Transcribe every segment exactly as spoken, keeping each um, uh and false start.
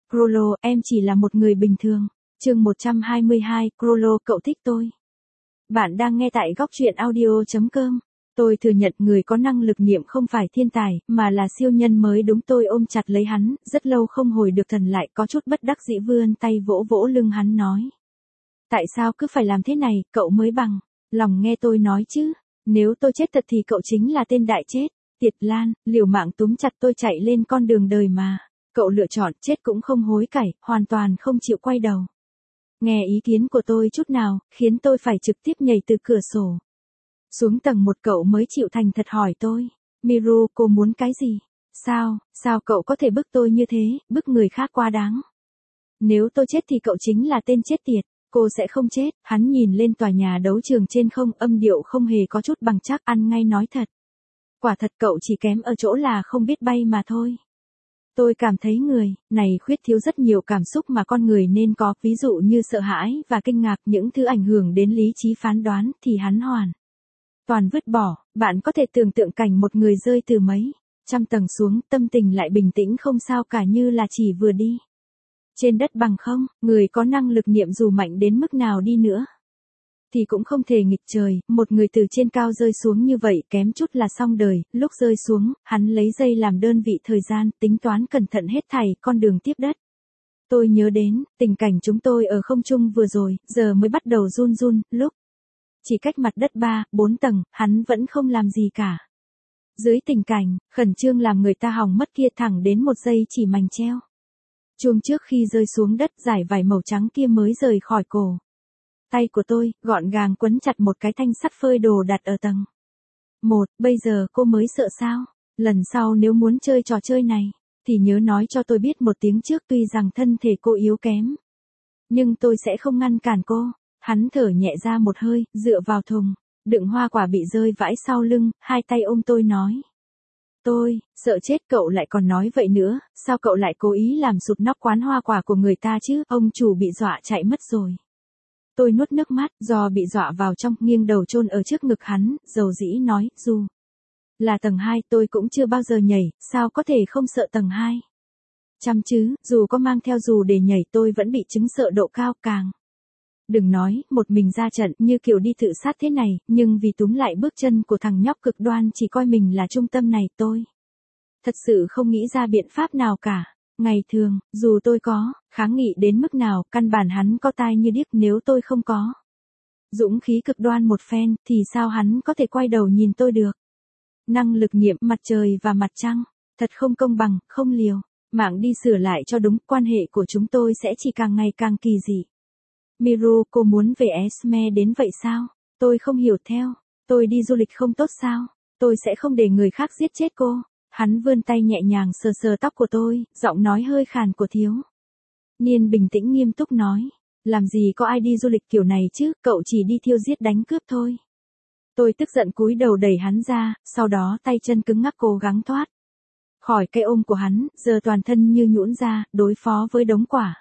Crollo, em chỉ là một người bình thường. Chương một trăm hai mươi hai, Crollo, cậu thích tôi. Bạn đang nghe tại góc truyện audio chấm com. Tôi thừa nhận người có năng lực niệm không phải thiên tài, mà là siêu nhân mới đúng. Tôi ôm chặt lấy hắn, rất lâu không hồi được thần lại, có chút bất đắc dĩ vươn tay vỗ vỗ lưng hắn nói. Tại sao cứ phải làm thế này, cậu mới bằng lòng nghe tôi nói chứ. Nếu tôi chết thật thì cậu chính là tên đại chết. Tiệt Lan, liều mạng túm chặt tôi chạy lên con đường đời mà. Cậu lựa chọn chết cũng không hối cải, hoàn toàn không chịu quay đầu. Nghe ý kiến của tôi chút nào, khiến tôi phải trực tiếp nhảy từ cửa sổ xuống tầng một. Cậu mới chịu thành thật hỏi tôi. Miru, cô muốn cái gì? Sao, sao cậu có thể bức tôi như thế, bức người khác quá đáng. Nếu tôi chết thì cậu chính là tên chết tiệt. Cô sẽ không chết. Hắn nhìn lên tòa nhà đấu trường trên không, âm điệu không hề có chút bằng chắc, ăn ngay nói thật. Quả thật cậu chỉ kém ở chỗ là không biết bay mà thôi. Tôi cảm thấy người này khuyết thiếu rất nhiều cảm xúc mà con người nên có, ví dụ như sợ hãi và kinh ngạc, những thứ ảnh hưởng đến lý trí phán đoán thì hắn hoàn toàn vứt bỏ. Bạn có thể tưởng tượng cảnh một người rơi từ mấy trăm tầng xuống, tâm tình lại bình tĩnh không sao cả, như là chỉ vừa đi trên đất bằng không. Người có năng lực niệm dù mạnh đến mức nào đi nữa thì cũng không thể nghịch trời. Một người từ trên cao rơi xuống như vậy kém chút là xong đời. Lúc rơi xuống, hắn lấy giây làm đơn vị thời gian, tính toán cẩn thận hết thảy con đường tiếp đất. Tôi nhớ đến tình cảnh chúng tôi ở không trung vừa rồi, giờ mới bắt đầu run run, lúc chỉ cách mặt đất ba, bốn tầng, hắn vẫn không làm gì cả. Dưới tình cảnh khẩn trương làm người ta hỏng mất kia, thẳng đến một giây chỉ mảnh treo chuông trước khi rơi xuống đất, giải vải màu trắng kia mới rời khỏi cổ tay của tôi, gọn gàng quấn chặt một cái thanh sắt phơi đồ đặt ở tầng một. Bây giờ cô mới sợ sao? Lần sau nếu muốn chơi trò chơi này, thì nhớ nói cho tôi biết một tiếng trước. Tuy rằng thân thể cô yếu kém, nhưng tôi sẽ không ngăn cản cô. Hắn thở nhẹ ra một hơi, dựa vào thùng đựng hoa quả bị rơi vãi sau lưng, hai tay ôm tôi nói. Tôi sợ chết. Cậu lại còn nói vậy nữa, sao cậu lại cố ý làm sụp nóc quán hoa quả của người ta chứ? Ông chủ bị dọa chạy mất rồi. Tôi nuốt nước mắt, do bị dọa vào trong, nghiêng đầu chôn ở trước ngực hắn, dầu dĩ nói, dù là tầng hai tôi cũng chưa bao giờ nhảy, sao có thể không sợ tầng hai? Chăm chứ, dù có mang theo dù để nhảy tôi vẫn bị chứng sợ độ cao. Càng đừng nói, một mình ra trận như kiểu đi tự sát thế này, nhưng vì túm lại bước chân của thằng nhóc cực đoan chỉ coi mình là trung tâm này, tôi thật sự không nghĩ ra biện pháp nào cả. Ngày thường, dù tôi có kháng nghị đến mức nào, căn bản hắn có tai như điếc. Nếu tôi không có dũng khí cực đoan một phen, thì sao hắn có thể quay đầu nhìn tôi được? Năng lực niệm mặt trời và mặt trăng, thật không công bằng, không liều mạng đi sửa lại cho đúng, quan hệ của chúng tôi sẽ chỉ càng ngày càng kỳ dị. Miru, cô muốn về Esme đến vậy sao? Tôi không hiểu theo. Tôi đi du lịch không tốt sao? Tôi sẽ không để người khác giết chết cô. Hắn vươn tay nhẹ nhàng sờ sờ tóc của tôi, giọng nói hơi khàn của thiếu niên bình tĩnh nghiêm túc nói. Làm gì có ai đi du lịch kiểu này chứ, cậu chỉ đi thiêu giết đánh cướp thôi. Tôi tức giận cúi đầu đẩy hắn ra, sau đó tay chân cứng ngắc cố gắng thoát khỏi cái ôm của hắn, giờ toàn thân như nhũn ra, đối phó với đống quả.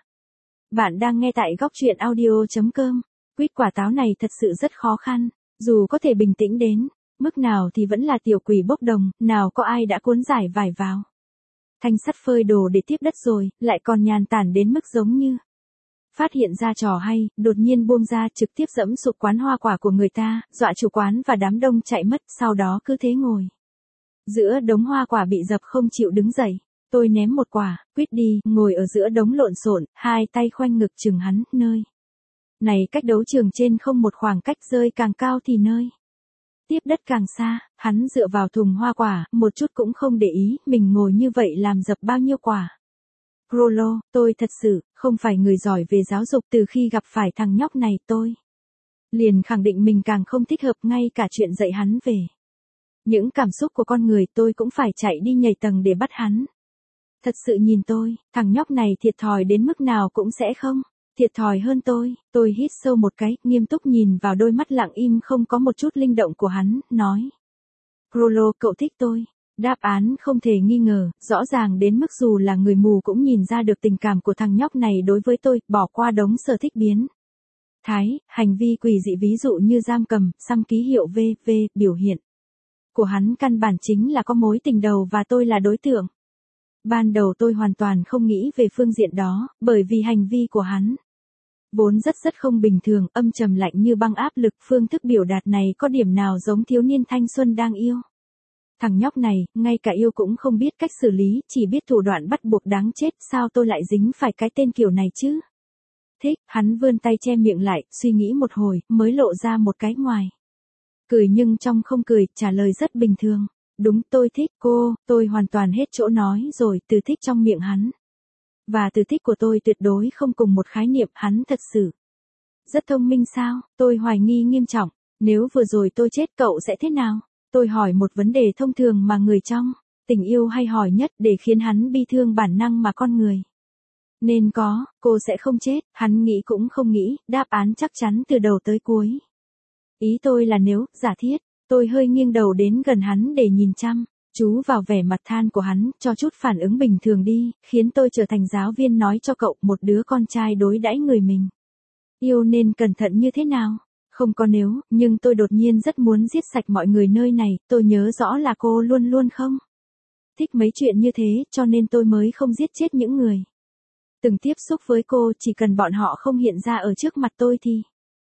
Bạn đang nghe tại góc truyện audio chấm com. Quýt quả táo này thật sự rất khó khăn, dù có thể bình tĩnh đến mức nào thì vẫn là tiểu quỷ bốc đồng. Nào có ai đã cuốn giải vải vào thanh sắt phơi đồ để tiếp đất rồi, lại còn nhàn tản đến mức giống như phát hiện ra trò hay, đột nhiên buông ra, trực tiếp dẫm sụp quán hoa quả của người ta, dọa chủ quán và đám đông chạy mất. Sau đó cứ thế ngồi giữa đống hoa quả bị dập không chịu đứng dậy. Tôi ném một quả, quýt đi, ngồi ở giữa đống lộn xộn, hai tay khoanh ngực chừng hắn. Nơi này cách đấu trường trên không một khoảng cách, rơi càng cao thì nơi tiếp đất càng xa. Hắn dựa vào thùng hoa quả, một chút cũng không để ý mình ngồi như vậy làm dập bao nhiêu quả. Crollo, tôi thật sự không phải người giỏi về giáo dục. Từ khi gặp phải thằng nhóc này tôi liền khẳng định mình càng không thích hợp, ngay cả chuyện dạy hắn về những cảm xúc của con người tôi cũng phải chạy đi nhảy tầng để bắt hắn. Thật sự nhìn tôi, thằng nhóc này thiệt thòi đến mức nào cũng sẽ không thiệt thòi hơn tôi. Tôi hít sâu một cái, nghiêm túc nhìn vào đôi mắt lặng im không có một chút linh động của hắn, nói. Crollo, cậu thích tôi. Đáp án không thể nghi ngờ, rõ ràng đến mức dù là người mù cũng nhìn ra được tình cảm của thằng nhóc này đối với tôi, bỏ qua đống sở thích biến thái, hành vi quỷ dị ví dụ như giam cầm, xăm ký hiệu vê vê, biểu hiện của hắn căn bản chính là có mối tình đầu và tôi là đối tượng Ban đầu tôi hoàn toàn không nghĩ về phương diện đó, bởi vì hành vi của hắn vốn rất rất không bình thường, âm trầm lạnh như băng áp lực, phương thức biểu đạt này có điểm nào giống thiếu niên thanh xuân đang yêu. Thằng nhóc này, ngay cả yêu cũng không biết cách xử lý, chỉ biết thủ đoạn bắt buộc đáng chết, sao tôi lại dính phải cái tên kiểu này chứ? Thích, hắn vươn tay che miệng lại, suy nghĩ một hồi, mới lộ ra một cái ngoài. Cười nhưng trong không cười, trả lời rất bình thường. Đúng, tôi thích cô, tôi hoàn toàn hết chỗ nói rồi, từ thích trong miệng hắn. Và từ thích của tôi tuyệt đối không cùng một khái niệm, hắn thật sự rất thông minh sao? Tôi hoài nghi nghiêm trọng, nếu vừa rồi tôi chết cậu sẽ thế nào? Tôi hỏi một vấn đề thông thường mà người trong tình yêu hay hỏi nhất để khiến hắn bi thương bản năng mà con người nên có, cô sẽ không chết, hắn nghĩ cũng không nghĩ, đáp án chắc chắn từ đầu tới cuối. Ý tôi là nếu, giả thiết, tôi hơi nghiêng đầu đến gần hắn để nhìn chăm chú vào vẻ mặt than của hắn, cho chút phản ứng bình thường đi, khiến tôi trở thành giáo viên nói cho cậu một đứa con trai đối đãi người mình yêu nên cẩn thận như thế nào. Không có nếu, nhưng tôi đột nhiên rất muốn giết sạch mọi người nơi này, tôi nhớ rõ là cô luôn luôn không thích mấy chuyện như thế, cho nên tôi mới không giết chết những người từng tiếp xúc với cô, chỉ cần bọn họ không hiện ra ở trước mặt tôi thì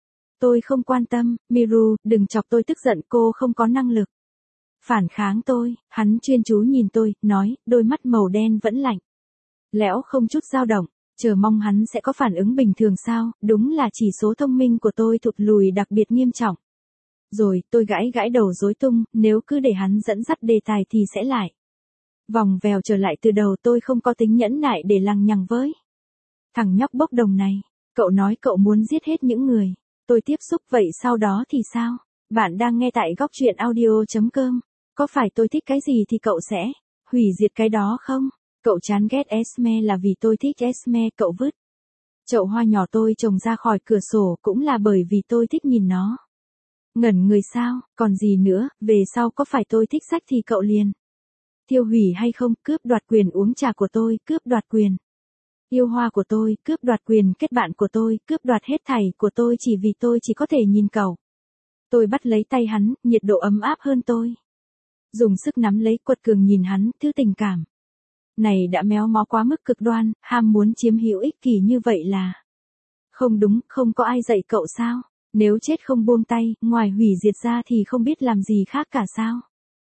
tôi không quan tâm. Miru, đừng chọc tôi tức giận, cô không có năng lực phản kháng tôi. Hắn chuyên chú nhìn tôi, nói, đôi mắt màu đen vẫn lạnh lẽo không chút dao động. Chờ mong hắn sẽ có phản ứng bình thường sao? Đúng là chỉ số thông minh của tôi thụt lùi đặc biệt nghiêm trọng. Rồi, tôi gãi gãi đầu rối tung, nếu cứ để hắn dẫn dắt đề tài thì sẽ lại vòng vèo trở lại từ đầu, tôi không có tính nhẫn nại để lằng nhằng với thằng nhóc bốc đồng này. Cậu nói cậu muốn giết hết những người tôi tiếp xúc, vậy sau đó thì sao? Bạn đang nghe tại góc truyện audio chấm com. Có phải tôi thích cái gì thì cậu sẽ hủy diệt cái đó không? Cậu chán ghét Esme là vì tôi thích Esme, cậu vứt chậu hoa nhỏ tôi trồng ra khỏi cửa sổ cũng là bởi vì tôi thích nhìn nó. Ngẩn người sao, còn gì nữa, về sau có phải tôi thích sách thì cậu liền thiêu hủy hay không? Cướp đoạt quyền uống trà của tôi, cướp đoạt quyền yêu hoa của tôi, cướp đoạt quyền kết bạn của tôi, cướp đoạt hết thảy của tôi chỉ vì tôi chỉ có thể nhìn cậu. Tôi bắt lấy tay hắn, nhiệt độ ấm áp hơn tôi dùng sức nắm lấy, quật cường nhìn hắn, thứ tình cảm này đã méo mó quá mức cực đoan, ham muốn chiếm hữu ích kỷ như vậy là không đúng. Không có ai dạy cậu sao? Nếu chết không buông tay, ngoài hủy diệt ra thì không biết làm gì khác cả sao?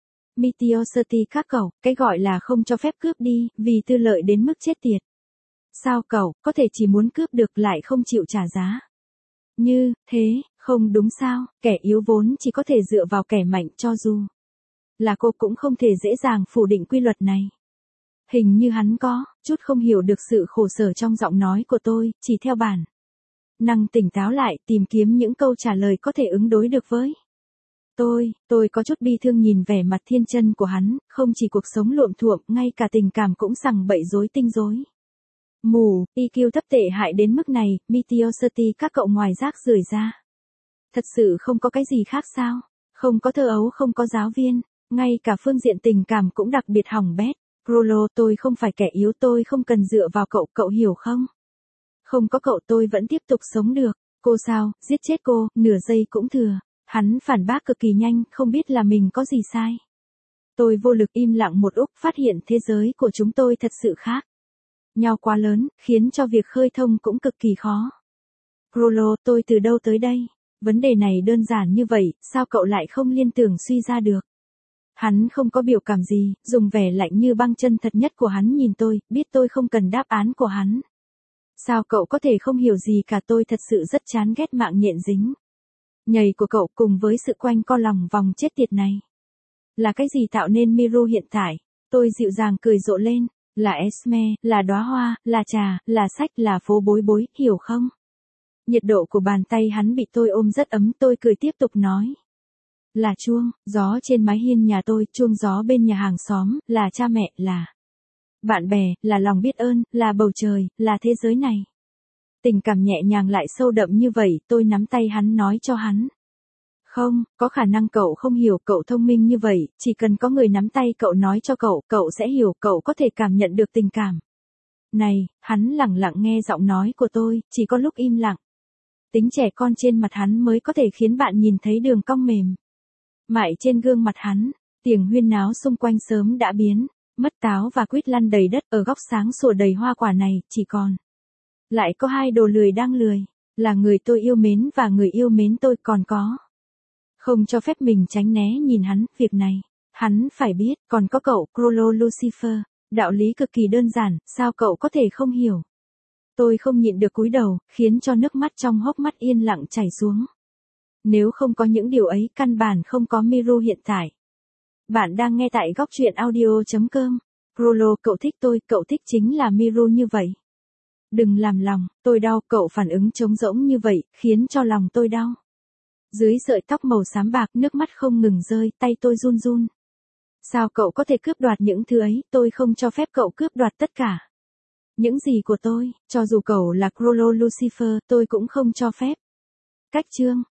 Meteority các cậu, cái gọi là không cho phép cướp đi, vì tư lợi đến mức chết tiệt. Sao cậu, có thể chỉ muốn cướp được lại không chịu trả giá? Như, thế, không đúng sao? Kẻ yếu vốn chỉ có thể dựa vào kẻ mạnh, cho dù là cô cũng không thể dễ dàng phủ định quy luật này. Hình như hắn có chút không hiểu được sự khổ sở trong giọng nói của tôi, chỉ theo bản năng tỉnh táo lại, tìm kiếm những câu trả lời có thể ứng đối được với tôi. Tôi có chút bi thương nhìn vẻ mặt thiên chân của hắn, không chỉ cuộc sống luộm thuộm, ngay cả tình cảm cũng sằng bậy rối tinh rối mù. i kiu thấp tệ hại đến mức này, Meteority các cậu ngoài rác rưởi ra thật sự không có cái gì khác sao? Không có thơ ấu, không có giáo viên, ngay cả phương diện tình cảm cũng đặc biệt hỏng bét. Prolo, tôi không phải kẻ yếu, tôi không cần dựa vào cậu, cậu hiểu không? Không có cậu tôi vẫn tiếp tục sống được. Cô sao, giết chết cô, nửa giây cũng thừa. Hắn phản bác cực kỳ nhanh, không biết là mình có gì sai. Tôi vô lực im lặng một úc, phát hiện thế giới của chúng tôi thật sự khác nhau quá lớn, khiến cho việc khơi thông cũng cực kỳ khó. Prolo, tôi từ đâu tới đây? Vấn đề này đơn giản như vậy, sao cậu lại không liên tưởng suy ra được? Hắn không có biểu cảm gì, dùng vẻ lạnh như băng chân thật nhất của hắn nhìn tôi, biết tôi không cần đáp án của hắn. Sao cậu có thể không hiểu gì cả? Tôi thật sự rất chán ghét mạng nhện dính nhầy của cậu cùng với sự quanh co lòng vòng chết tiệt này. Là cái gì tạo nên Miru hiện tại? Tôi dịu dàng cười rộ lên, là Esme, là đóa hoa, là trà, là sách, là phố bối bối, hiểu không? Nhiệt độ của bàn tay hắn bị tôi ôm rất ấm, tôi cười tiếp tục nói. Là chuông, gió trên mái hiên nhà tôi, chuông gió bên nhà hàng xóm, là cha mẹ, là bạn bè, là lòng biết ơn, là bầu trời, là thế giới này. Tình cảm nhẹ nhàng lại sâu đậm như vậy, tôi nắm tay hắn nói cho hắn. Không, có khả năng cậu không hiểu, cậu thông minh như vậy, chỉ cần có người nắm tay cậu nói cho cậu, cậu sẽ hiểu, cậu có thể cảm nhận được tình cảm này. Hắn lặng lặng nghe giọng nói của tôi, chỉ có lúc im lặng tính trẻ con trên mặt hắn mới có thể khiến bạn nhìn thấy đường cong mềm mại trên gương mặt hắn. Tiếng huyên náo xung quanh sớm đã biến Mất táo và quýt lăn đầy đất, ở góc sáng sủa đầy hoa quả này, chỉ còn lại có hai đồ lười đang lười, là người tôi yêu mến và người yêu mến tôi, còn có không cho phép mình tránh né nhìn hắn, việc này hắn phải biết. Còn có cậu, Crollo Lucifer, đạo lý cực kỳ đơn giản, sao cậu có thể không hiểu? Tôi không nhịn được cúi đầu, khiến cho nước mắt trong hốc mắt yên lặng chảy xuống. Nếu không có những điều ấy, căn bản không có Miru hiện tại. Bạn đang nghe tại góc truyện audio.com. Crollo, cậu thích tôi, cậu thích chính là Miru như vậy. Đừng làm lòng tôi đau, cậu phản ứng trống rỗng như vậy, khiến cho lòng tôi đau. Dưới sợi tóc màu xám bạc, nước mắt không ngừng rơi, tay tôi run run. Sao cậu có thể cướp đoạt những thứ ấy, tôi không cho phép cậu cướp đoạt tất cả. Những gì của tôi, cho dù cậu là Crollo Lucifer, tôi cũng không cho phép. Cách chương